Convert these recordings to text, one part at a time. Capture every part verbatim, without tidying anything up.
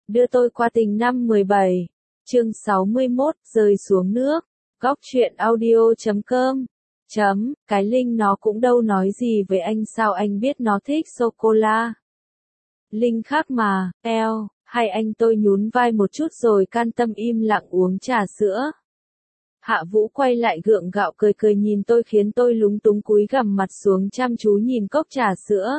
Đưa tôi qua tình năm mười bảy. Chương sáu mươi mốt, rơi xuống nước. Góc truyện audio chấm com. Chấm, cái Linh nó cũng đâu nói gì với anh, sao anh biết nó thích sô-cô-la. Linh khác mà, eo, hay anh. Tôi nhún vai một chút rồi can tâm im lặng uống trà sữa. Hạ Vũ quay lại gượng gạo cười cười nhìn tôi khiến tôi lúng túng cúi gằm mặt xuống chăm chú nhìn cốc trà sữa.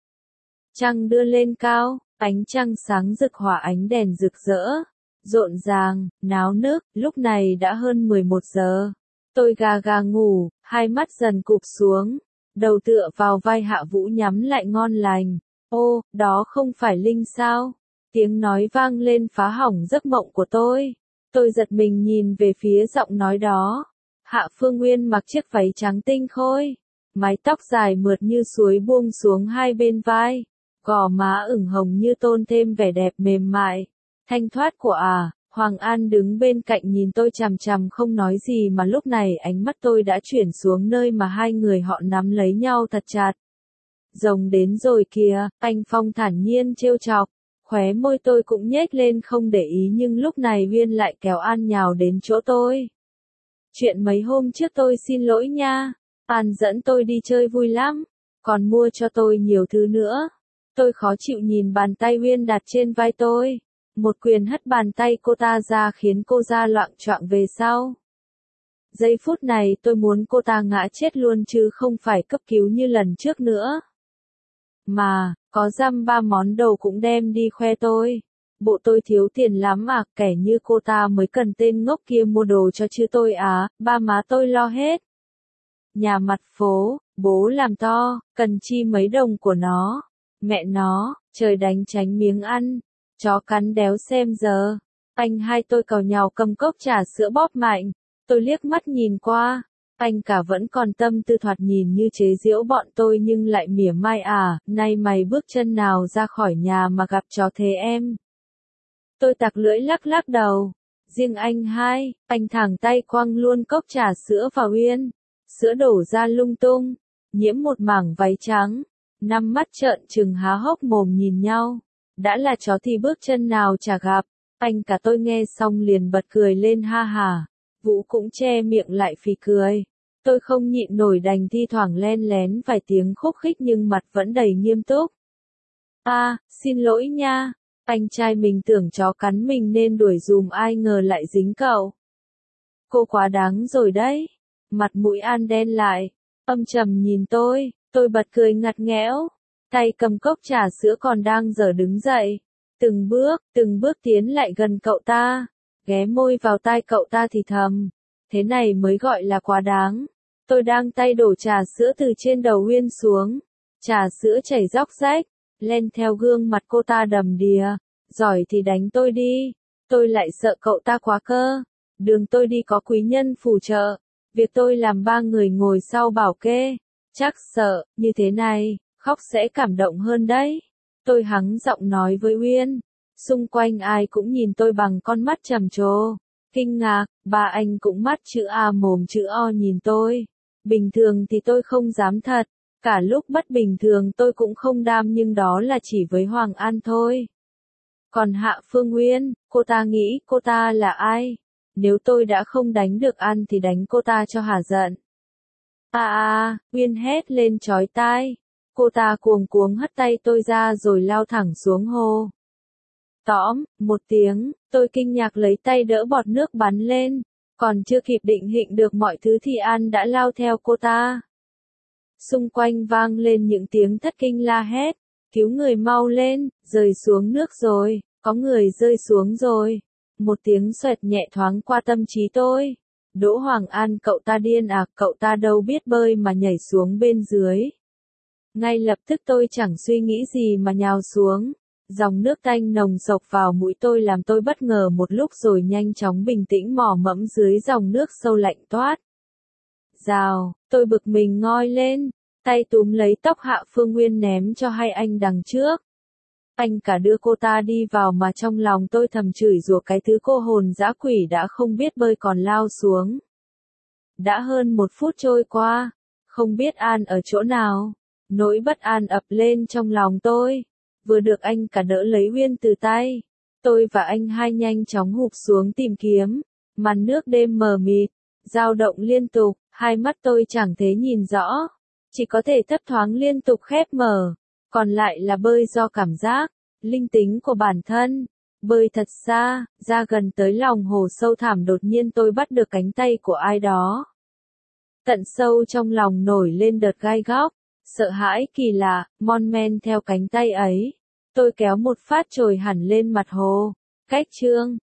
Trăng đưa lên cao, ánh trăng sáng rực hòa ánh đèn rực rỡ, rộn ràng, náo nức. Lúc này đã hơn mười một giờ. Tôi gà gà ngủ, hai mắt dần cụp xuống, đầu tựa vào vai Hạ Vũ nhắm lại ngon lành. Ô, đó không phải Linh sao? Tiếng nói vang lên phá hỏng giấc mộng của tôi. Tôi giật mình nhìn về phía giọng nói đó. Hạ Phương Nguyên mặc chiếc váy trắng tinh khôi, mái tóc dài mượt như suối buông xuống hai bên vai, gò má ửng hồng như tôn thêm vẻ đẹp mềm mại, thanh thoát của à. Hoàng An đứng bên cạnh nhìn tôi chằm chằm không nói gì mà lúc này ánh mắt tôi đã chuyển xuống nơi mà hai người họ nắm lấy nhau thật chặt. Rồng đến rồi kìa, anh Phong thản nhiên trêu chọc. Khóe môi tôi cũng nhếch lên không để ý nhưng lúc này Uyên lại kéo An nhào đến chỗ tôi. Chuyện mấy hôm trước tôi xin lỗi nha. An dẫn tôi đi chơi vui lắm, còn mua cho tôi nhiều thứ nữa. Tôi khó chịu nhìn bàn tay Uyên đặt trên vai tôi. Một quyền hất bàn tay cô ta ra khiến cô ra loạng choạng về sau. Giây phút này tôi muốn cô ta ngã chết luôn chứ không phải cấp cứu như lần trước nữa. Mà, có dăm ba món đồ cũng đem đi khoe tôi. Bộ tôi thiếu tiền lắm à, kẻ như cô ta mới cần tên ngốc kia mua đồ cho chứ tôi á, ba má tôi lo hết. Nhà mặt phố, bố làm to, cần chi mấy đồng của nó. Mẹ nó, trời đánh tránh miếng ăn, chó cắn đéo xem giờ. Anh hai tôi càu nhàu cầm cốc trà sữa bóp mạnh, tôi liếc mắt nhìn qua. Anh cả vẫn còn tâm tư thoạt nhìn như chế giễu bọn tôi nhưng lại mỉa mai à, nay mày bước chân nào ra khỏi nhà mà gặp chó thế em. Tôi tặc lưỡi lắc lắc đầu. Riêng anh hai, anh thẳng tay quăng luôn cốc trà sữa vào Uyên. Sữa đổ ra lung tung, nhiễm một mảng váy trắng. Năm mắt trợn trừng há hốc mồm nhìn nhau. Đã là chó thì bước chân nào chả gặp. Anh cả tôi nghe xong liền bật cười lên ha hà. Vũ cũng che miệng lại phì cười. Tôi không nhịn nổi đành thi thoảng len lén vài tiếng khúc khích nhưng mặt vẫn đầy nghiêm túc. À, xin lỗi nha. Anh trai mình tưởng chó cắn mình nên đuổi dùm ai ngờ lại dính cậu. Cô quá đáng rồi đấy. Mặt mũi An đen lại. Âm trầm nhìn tôi. Tôi bật cười ngặt nghẽo. Tay cầm cốc trà sữa còn đang dở đứng dậy. Từng bước, từng bước tiến lại gần cậu ta. Ghé môi vào tai cậu ta thì thầm. Thế này mới gọi là quá đáng. Tôi đang tay đổ trà sữa từ trên đầu Uyên xuống. Trà sữa chảy róc rách. Len theo gương mặt cô ta đầm đìa. Giỏi thì đánh tôi đi. Tôi lại sợ cậu ta quá cơ. Đường tôi đi có quý nhân phù trợ. Việc tôi làm ba người ngồi sau bảo kê. Chắc sợ, như thế này, khóc sẽ cảm động hơn đấy. Tôi hắng giọng nói với Uyên. Xung quanh ai cũng nhìn tôi bằng con mắt trầm trồ. Kinh ngạc, ba anh cũng mắt chữ A mồm chữ O nhìn tôi. Bình thường thì tôi không dám thật. Cả lúc bất bình thường tôi cũng không đam nhưng đó là chỉ với Hoàng An thôi. Còn Hạ Phương Nguyên, cô ta nghĩ cô ta là ai? Nếu tôi đã không đánh được An thì đánh cô ta cho hả giận. À à, Uyên hét lên chói tai. Cô ta cuồng cuống hất tay tôi ra rồi lao thẳng xuống hồ. Tõm, một tiếng, tôi kinh ngạc lấy tay đỡ bọt nước bắn lên. Còn chưa kịp định hình được mọi thứ thì An đã lao theo cô ta. Xung quanh vang lên những tiếng thất kinh la hét. Cứu người mau lên, rơi xuống nước rồi, có người rơi xuống rồi. Một tiếng xoẹt nhẹ thoáng qua tâm trí tôi. Đỗ Hoàng An cậu ta điên à, cậu ta đâu biết bơi mà nhảy xuống bên dưới. Ngay lập tức tôi chẳng suy nghĩ gì mà nhào xuống. Dòng nước tanh nồng sộc vào mũi tôi làm tôi bất ngờ một lúc rồi nhanh chóng bình tĩnh mò mẫm dưới dòng nước sâu lạnh toát. Rào, tôi bực mình ngoi lên, tay túm lấy tóc Hạ Phương Nguyên ném cho hai anh đằng trước. Anh cả đưa cô ta đi vào mà trong lòng tôi thầm chửi rủa cái thứ cô hồn dã quỷ đã không biết bơi còn lao xuống. Đã hơn một phút trôi qua, không biết An ở chỗ nào. Nỗi bất an ập lên trong lòng tôi. Vừa được anh cả đỡ lấy Uyên từ tay. Tôi và anh hai nhanh chóng hụp xuống tìm kiếm. Màn nước đêm mờ mịt, dao động liên tục, hai mắt tôi chẳng thể nhìn rõ. Chỉ có thể thấp thoáng liên tục khép mở. Còn lại là bơi do cảm giác, linh tính của bản thân. Bơi thật xa, ra gần tới lòng hồ sâu thẳm, đột nhiên tôi bắt được cánh tay của ai đó. Tận sâu trong lòng nổi lên đợt gai góc, sợ hãi kỳ lạ, mon men theo cánh tay ấy. Tôi kéo một phát trồi hẳn lên mặt hồ. Cách chương